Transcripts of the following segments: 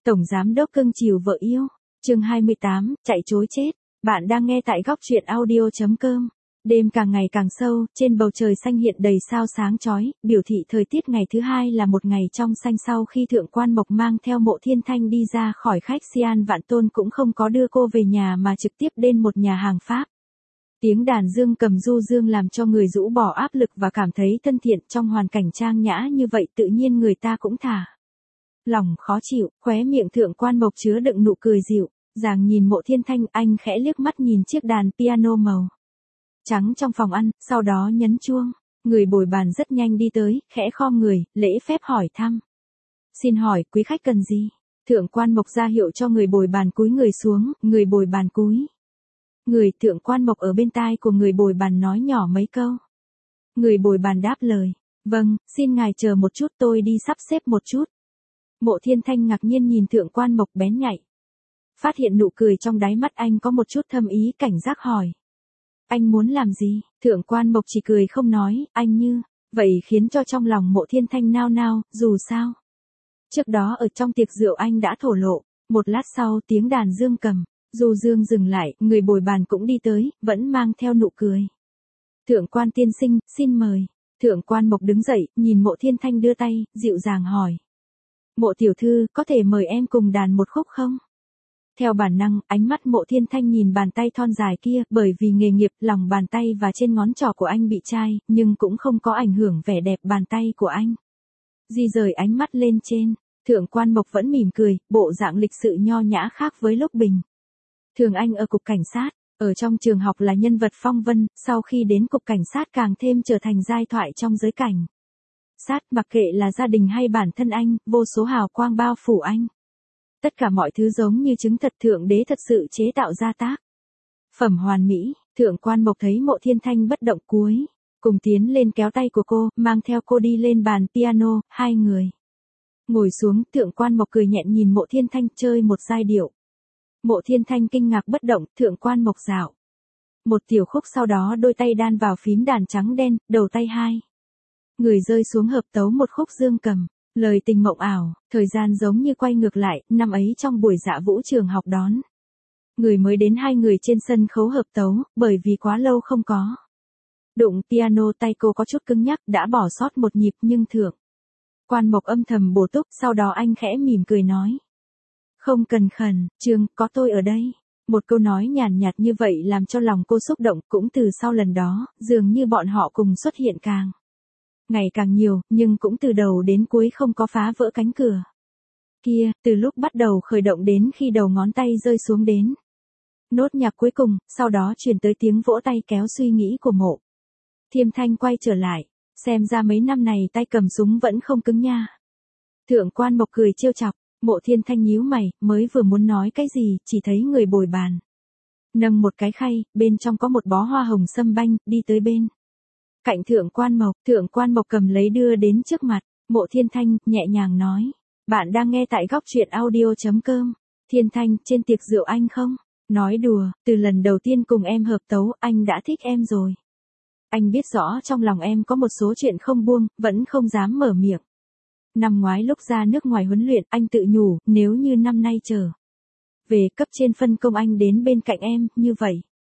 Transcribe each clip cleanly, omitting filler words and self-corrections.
Tổng giám đốc cưng chiều vợ yêu. Chương 28, chạy trối chết. Bạn đang nghe tại góc truyện audio.com. Đêm càng ngày càng sâu, trên bầu trời xanh hiện đầy sao sáng chói, biểu thị thời tiết ngày thứ hai là một ngày trong xanh. Sau khi Thượng Quan Mộc mang theo Mộ Thiên Thanh đi ra khỏi khách Xian Vạn Tôn cũng không có đưa cô về nhà mà trực tiếp đến một nhà hàng Pháp. Tiếng đàn dương cầm du dương làm cho người rũ bỏ áp lực và cảm thấy thân thiện. Trong hoàn cảnh trang nhã như vậy tự nhiên người ta cũng thả lòng khó chịu, khóe miệng Thượng Quan Mộc chứa đựng nụ cười dịu dàng nhìn Mộ Thiên Thanh. Anh khẽ liếc mắt nhìn chiếc đàn piano màu trắng trong phòng ăn, sau đó nhấn chuông. Người bồi bàn rất nhanh đi tới, khẽ khom người, lễ phép hỏi thăm. Xin hỏi, quý khách cần gì? Thượng Quan Mộc ra hiệu cho người bồi bàn cúi người xuống, người bồi bàn cúi người. Thượng Quan Mộc ở bên tai của người bồi bàn nói nhỏ mấy câu. Người bồi bàn đáp lời. Vâng, xin ngài chờ một chút, tôi đi sắp xếp một chút. Mộ Thiên Thanh ngạc nhiên nhìn Thượng Quan Mộc bén nhạy. Phát hiện nụ cười trong đáy mắt anh có một chút thâm ý, cảnh giác hỏi. Anh muốn làm gì? Thượng Quan Mộc chỉ cười không nói, anh như vậy khiến cho trong lòng Mộ Thiên Thanh nao nao, dù sao. Trước đó ở trong tiệc rượu anh đã thổ lộ. Một lát sau tiếng đàn dương cầm du dương dừng lại, người bồi bàn cũng đi tới, vẫn mang theo nụ cười. Thượng Quan tiên sinh, xin mời. Thượng Quan Mộc đứng dậy, nhìn Mộ Thiên Thanh đưa tay, dịu dàng hỏi. Mộ tiểu thư, có thể mời em cùng đàn một khúc không? Theo bản năng, ánh mắt Mộ Thiên Thanh nhìn bàn tay thon dài kia, bởi vì nghề nghiệp, lòng bàn tay và trên ngón trỏ của anh bị chai, nhưng cũng không có ảnh hưởng vẻ đẹp bàn tay của anh. Di rời ánh mắt lên trên, Thượng Quan Mộc vẫn mỉm cười, bộ dạng lịch sự nho nhã khác với lúc bình thường anh ở cục cảnh sát, ở trong trường học là nhân vật phong vân, sau khi đến cục cảnh sát càng thêm trở thành giai thoại trong giới cảnh sát, mặc kệ là gia đình hay bản thân anh, vô số hào quang bao phủ anh. Tất cả mọi thứ giống như chứng thật Thượng Đế thật sự chế tạo ra tác phẩm hoàn mỹ. Thượng Quan Mộc thấy Mộ Thiên Thanh bất động cuối cùng tiến lên kéo tay của cô, mang theo cô đi lên bàn piano, hai người ngồi xuống. Thượng Quan Mộc cười nhẹn nhìn Mộ Thiên Thanh chơi một giai điệu. Mộ Thiên Thanh kinh ngạc bất động. Thượng Quan Mộc dạo một tiểu khúc, sau đó đôi tay đan vào phím đàn trắng đen, đầu tay hai người rơi xuống hợp tấu một khúc dương cầm. Lời tình mộng ảo, thời gian giống như quay ngược lại, năm ấy trong buổi dạ vũ trường học đón người mới đến, hai người trên sân khấu hợp tấu, bởi vì quá lâu không có đụng piano, tay cô có chút cứng nhắc, đã bỏ sót một nhịp, nhưng Thượng Quan Mộc âm thầm bổ túc, sau đó anh khẽ mỉm cười nói. Không cần khẩn trương, có tôi ở đây. Một câu nói nhàn nhạt như vậy làm cho lòng cô xúc động, cũng từ sau lần đó, dường như bọn họ cùng xuất hiện càng ngày càng nhiều, nhưng cũng từ đầu đến cuối không có phá vỡ cánh cửa kia, từ lúc bắt đầu khởi động đến khi đầu ngón tay rơi xuống đến nốt nhạc cuối cùng, sau đó truyền tới tiếng vỗ tay kéo suy nghĩ của Mộ Thiên Thanh quay trở lại, xem ra mấy năm này tay cầm súng vẫn không cứng nha. Thượng Quan Mộc cười trêu chọc. Mộ Thiên Thanh nhíu mày, mới vừa muốn nói cái gì, chỉ thấy người bồi bàn nâng một cái khay, bên trong có một bó hoa hồng sâm banh, đi tới bên cạnh Thượng Quan Mộc. Thượng Quan Mộc cầm lấy đưa đến trước mặt Mộ Thiên Thanh, nhẹ nhàng nói. Bạn đang nghe tại góc truyện audio.com. Thiên Thanh, trên tiệc rượu anh không? Nói đùa, từ lần đầu tiên cùng em hợp tấu, anh đã thích em rồi. Anh biết rõ trong lòng em có một số chuyện không buông, vẫn không dám mở miệng. Năm ngoái lúc ra nước ngoài huấn luyện, anh tự nhủ, nếu như năm nay trở về cấp trên phân công anh đến bên cạnh em, như vậy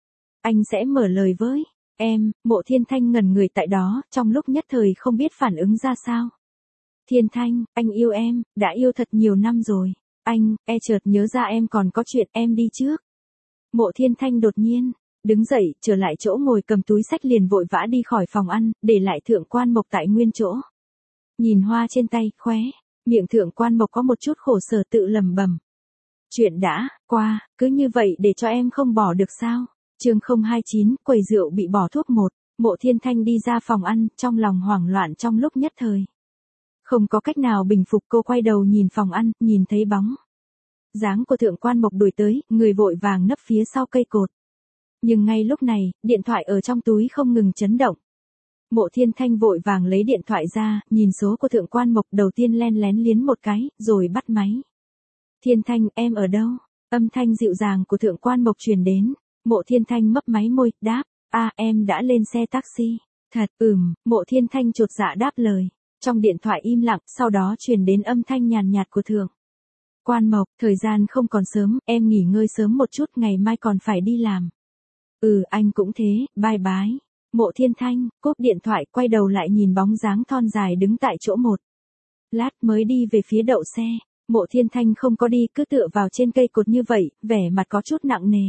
anh sẽ mở lời với em. Mộ Thiên Thanh ngẩn người tại đó, trong lúc nhất thời không biết phản ứng ra sao. Thiên Thanh, anh yêu em, đã yêu thật nhiều năm rồi. Anh, chợt nhớ ra em còn có chuyện, em đi trước. Mộ Thiên Thanh đột nhiên đứng dậy, trở lại chỗ ngồi, cầm túi xách liền vội vã đi khỏi phòng ăn, để lại Thượng Quan Mộc tại nguyên chỗ. Nhìn hoa trên tay, khóe miệng Thượng Quan Mộc có một chút khổ sở, tự lẩm bẩm. Chuyện đã qua, cứ như vậy để cho em không bỏ được sao? Chương 029, quầy rượu bị bỏ thuốc 1. Mộ Thiên Thanh đi ra phòng ăn, trong lòng hoảng loạn trong lúc nhất thời. Không có cách nào bình phục, cô quay đầu nhìn phòng ăn, nhìn thấy bóng dáng của Thượng Quan Mộc đuổi tới, người vội vàng nấp phía sau cây cột. Nhưng ngay lúc này, điện thoại ở trong túi không ngừng chấn động. Mộ Thiên Thanh vội vàng lấy điện thoại ra, nhìn số của Thượng Quan Mộc, đầu tiên len lén liến một cái, rồi bắt máy. Thiên Thanh, em ở đâu? Âm thanh dịu dàng của Thượng Quan Mộc truyền đến. Mộ Thiên Thanh mấp máy môi, đáp, em đã lên xe taxi. Thật, Mộ Thiên Thanh chột dạ đáp lời. Trong điện thoại im lặng, sau đó truyền đến âm thanh nhàn nhạt của Thượng Quan Mộc, thời gian không còn sớm, em nghỉ ngơi sớm một chút, ngày mai còn phải đi làm. Anh cũng thế, bye bye. Mộ Thiên Thanh, cúp điện thoại, quay đầu lại nhìn bóng dáng thon dài đứng tại chỗ một lát mới đi về phía đậu xe. Mộ Thiên Thanh không có đi, cứ tựa vào trên cây cột như vậy, vẻ mặt có chút nặng nề.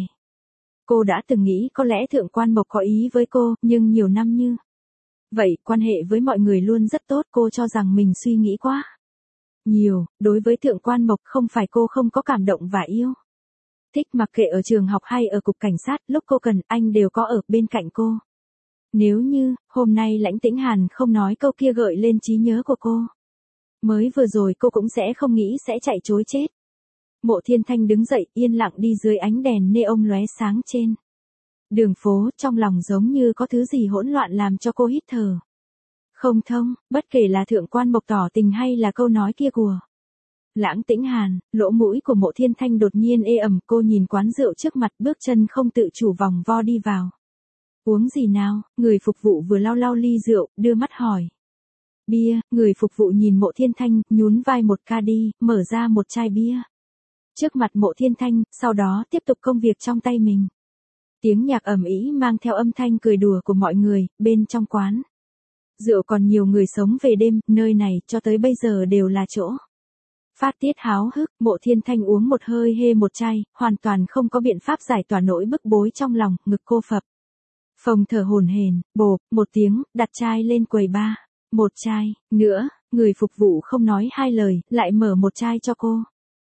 Cô đã từng nghĩ có lẽ Thượng Quan Mộc có ý với cô, nhưng nhiều năm như vậy, quan hệ với mọi người luôn rất tốt, cô cho rằng mình suy nghĩ quá nhiều, đối với Thượng Quan Mộc không phải cô không có cảm động và yêu thích, mặc kệ ở trường học hay ở cục cảnh sát, lúc cô cần, anh đều có ở bên cạnh cô. Nếu như, hôm nay Lãnh Tĩnh Hàn không nói câu kia gợi lên trí nhớ của cô, mới vừa rồi cô cũng sẽ không nghĩ sẽ chạy trối chết. Mộ Thiên Thanh đứng dậy, yên lặng đi dưới ánh đèn neon lóe sáng trên đường phố, trong lòng giống như có thứ gì hỗn loạn làm cho cô hít thở không thông, bất kể là Thượng Quan Mộc tỏ tình hay là câu nói kia của Lãng Tĩnh Hàn. Lỗ mũi của Mộ Thiên Thanh đột nhiên ê ẩm, cô nhìn quán rượu trước mặt, bước chân không tự chủ vòng vo đi vào. Uống gì nào? Người phục vụ vừa lau lau ly rượu, đưa mắt hỏi. Bia. Người phục vụ nhìn Mộ Thiên Thanh, nhún vai một ca đi, mở ra một chai bia trước mặt Mộ Thiên Thanh, sau đó tiếp tục công việc trong tay mình. Tiếng nhạc ầm ĩ mang theo âm thanh cười đùa của mọi người, bên trong quán rượu còn nhiều người sống về đêm, nơi này cho tới bây giờ đều là chỗ phát tiết háo hức. Mộ Thiên Thanh uống một hơi hê một chai, hoàn toàn không có biện pháp giải tỏa nỗi bức bối trong lòng, ngực cô phập phồng thở hổn hển, bộp một tiếng, đặt chai lên quầy bar. Một chai nữa. Người phục vụ không nói hai lời, lại mở một chai cho cô.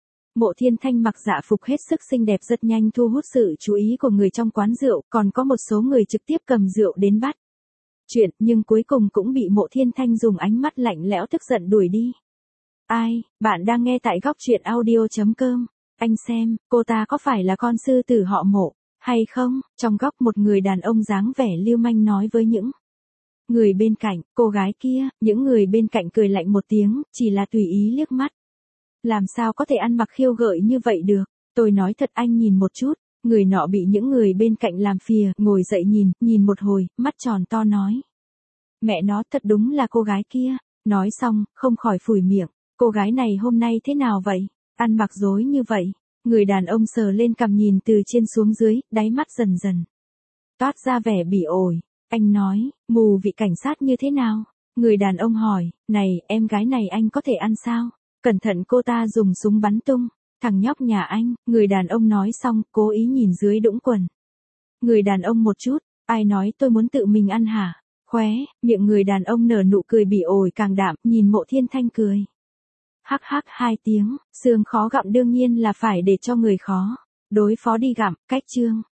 Mộ Thiên Thanh mặc dạ phục hết sức xinh đẹp, rất nhanh thu hút sự chú ý của người trong quán rượu, còn có một số người trực tiếp cầm rượu đến bắt chuyện, nhưng cuối cùng cũng bị Mộ Thiên Thanh dùng ánh mắt lạnh lẽo tức giận đuổi đi. Ai, bạn đang nghe tại góc truyện audio.com. Anh xem, cô ta có phải là con sư tử họ Mộ hay không? Trong góc một người đàn ông dáng vẻ lưu manh nói với những người bên cạnh, cô gái kia. Những người bên cạnh cười lạnh một tiếng, chỉ là tùy ý liếc mắt. Làm sao có thể ăn mặc khiêu gợi như vậy được? Tôi nói thật, anh nhìn một chút. Người nọ bị những người bên cạnh làm phìa, ngồi dậy nhìn một hồi, mắt tròn to nói. Mẹ nó, thật đúng là cô gái kia. Nói xong, không khỏi phủi miệng. Cô gái này hôm nay thế nào vậy? Ăn mặc rối như vậy. Người đàn ông sờ lên cằm nhìn từ trên xuống dưới, đáy mắt dần dần toát ra vẻ bỉ ổi. Anh nói, mù vị cảnh sát như thế nào? Người đàn ông hỏi, này, em gái này anh có thể ăn sao? Cẩn thận cô ta dùng súng bắn tung. Thằng nhóc nhà anh. Người đàn ông nói xong, cố ý nhìn dưới đũng quần người đàn ông một chút. Ai nói tôi muốn tự mình ăn hả? Khóe miệng người đàn ông nở nụ cười bỉ ổi càng đạm, nhìn Mộ Thiên Thanh cười. Hắc hắc hai tiếng, xương khó gặm đương nhiên là phải để cho người khó đối phó đi gặm. Cách chương